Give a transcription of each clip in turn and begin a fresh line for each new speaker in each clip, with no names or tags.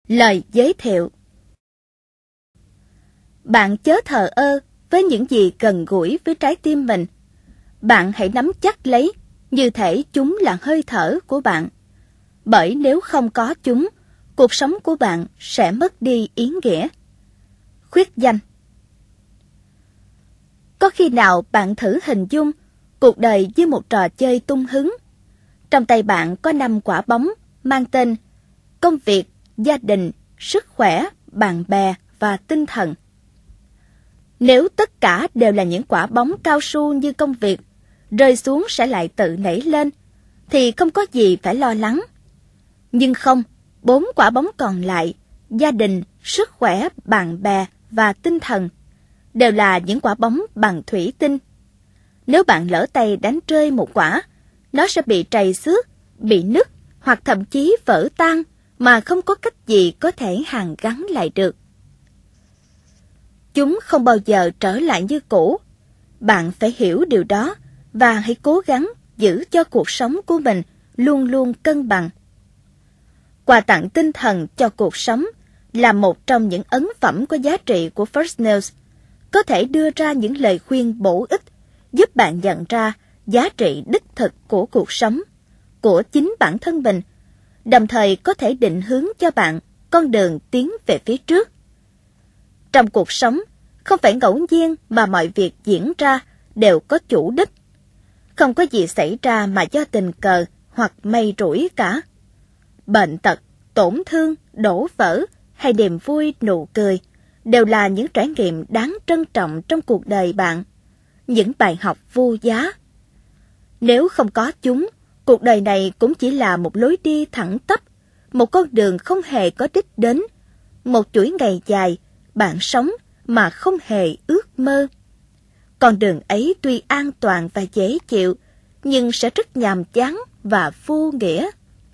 Lời giới thiệu. Bạn chớ thờ ơ với những gì gần gũi với trái tim mình. Bạn hãy nắm chắc lấy, như thể chúng là hơi thở của bạn. Bởi nếu không có chúng, cuộc sống của bạn sẽ mất đi ý nghĩa. Khuyết danh. Có khi nào bạn thử hình dung cuộc đời như một trò chơi tung hứng? Trong tay bạn có 5 quả bóng mang tên công việc, gia đình, sức khỏe, bạn bè và tinh thần. Nếu tất cả đều là những quả bóng cao su như công việc, rơi xuống sẽ lại tự nảy lên, thì không có gì phải lo lắng. Nhưng không, 4 quả bóng còn lại, gia đình, sức khỏe, bạn bè và tinh thần, đều là những quả bóng bằng thủy tinh. Nếu bạn lỡ tay đánh rơi một quả, nó sẽ bị trầy xước, bị nứt hoặc thậm chí vỡ tan mà không có cách gì có thể hàn gắn lại được. Chúng không bao giờ trở lại như cũ. Bạn phải hiểu điều đó và hãy cố gắng giữ cho cuộc sống của mình luôn luôn cân bằng. Quà tặng tinh thần cho cuộc sống là một trong những ấn phẩm có giá trị của First News, có thể đưa ra những lời khuyên bổ ích giúp bạn nhận ra giá trị đích thực của cuộc sống, của chính bản thân mình, đồng thời có thể định hướng cho bạn con đường tiến về phía trước. Trong cuộc sống, không phải ngẫu nhiên mà mọi việc diễn ra đều có chủ đích. Không có gì xảy ra mà do tình cờ hoặc may rủi cả. Bệnh tật, tổn thương, đổ vỡ hay niềm vui, nụ cười đều là những trải nghiệm đáng trân trọng trong cuộc đời bạn, những bài học vô giá. Nếu không có chúng, cuộc đời này cũng chỉ là một lối đi thẳng tắp, một con đường không hề có đích đến, một chuỗi ngày dài, bạn sống mà không hề ước mơ. Con đường ấy tuy an toàn và dễ chịu, nhưng sẽ rất nhàm chán và vô nghĩa.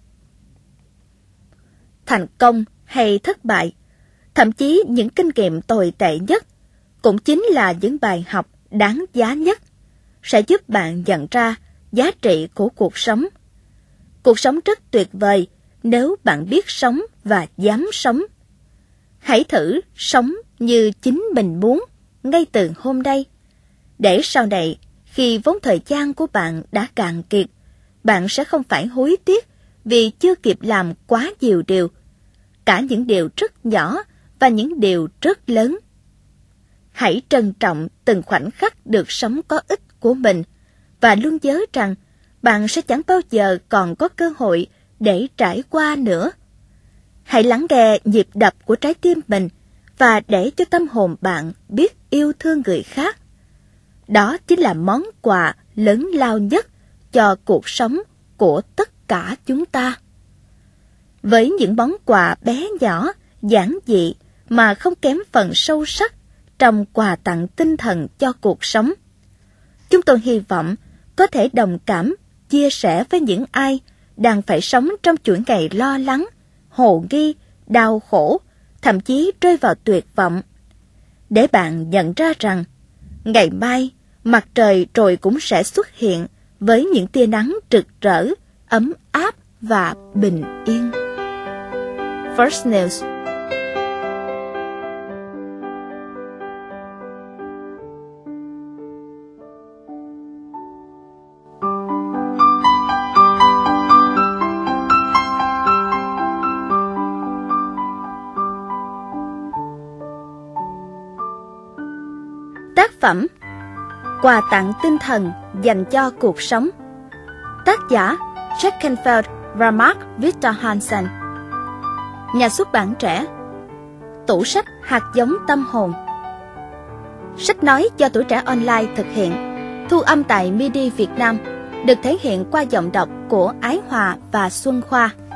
Thành công hay thất bại, thậm chí những kinh nghiệm tồi tệ nhất, cũng chính là những bài học đáng giá nhất, sẽ giúp bạn nhận ra giá trị của cuộc sống. Cuộc sống rất tuyệt vời nếu bạn biết sống và dám sống. Hãy thử sống như chính mình muốn ngay từ hôm nay, để sau này, khi vốn thời gian của bạn đã cạn kiệt, bạn sẽ không phải hối tiếc vì chưa kịp làm quá nhiều điều, cả những điều rất nhỏ và những điều rất lớn. Hãy trân trọng từng khoảnh khắc được sống có ích của mình và luôn nhớ rằng bạn sẽ chẳng bao giờ còn có cơ hội để trải qua nữa. Hãy lắng nghe nhịp đập của trái tim mình và để cho tâm hồn bạn biết yêu thương người khác. Đó chính là món quà lớn lao nhất cho cuộc sống của tất cả chúng ta. Với những món quà bé nhỏ, giản dị mà không kém phần sâu sắc trong quà tặng tinh thần cho cuộc sống, chúng tôi hy vọng có thể đồng cảm, chia sẻ với những ai đang phải sống trong chuỗi ngày lo lắng, hồ nghi, đau khổ, thậm chí rơi vào tuyệt vọng. Để bạn nhận ra rằng, ngày mai, mặt trời rồi cũng sẽ xuất hiện với những tia nắng rực rỡ, ấm áp và bình yên. First News. Tác phẩm Quà tặng tinh thần dành cho cuộc sống. Tác giả Jack Canfield và Mark Victor Hansen. Nhà xuất bản Trẻ. Tủ sách hạt giống tâm hồn. Sách nói do Tuổi Trẻ Online thực hiện. Thu âm tại MIDI Việt Nam. Được thể hiện qua giọng đọc của Ái Hòa và Xuân Khoa.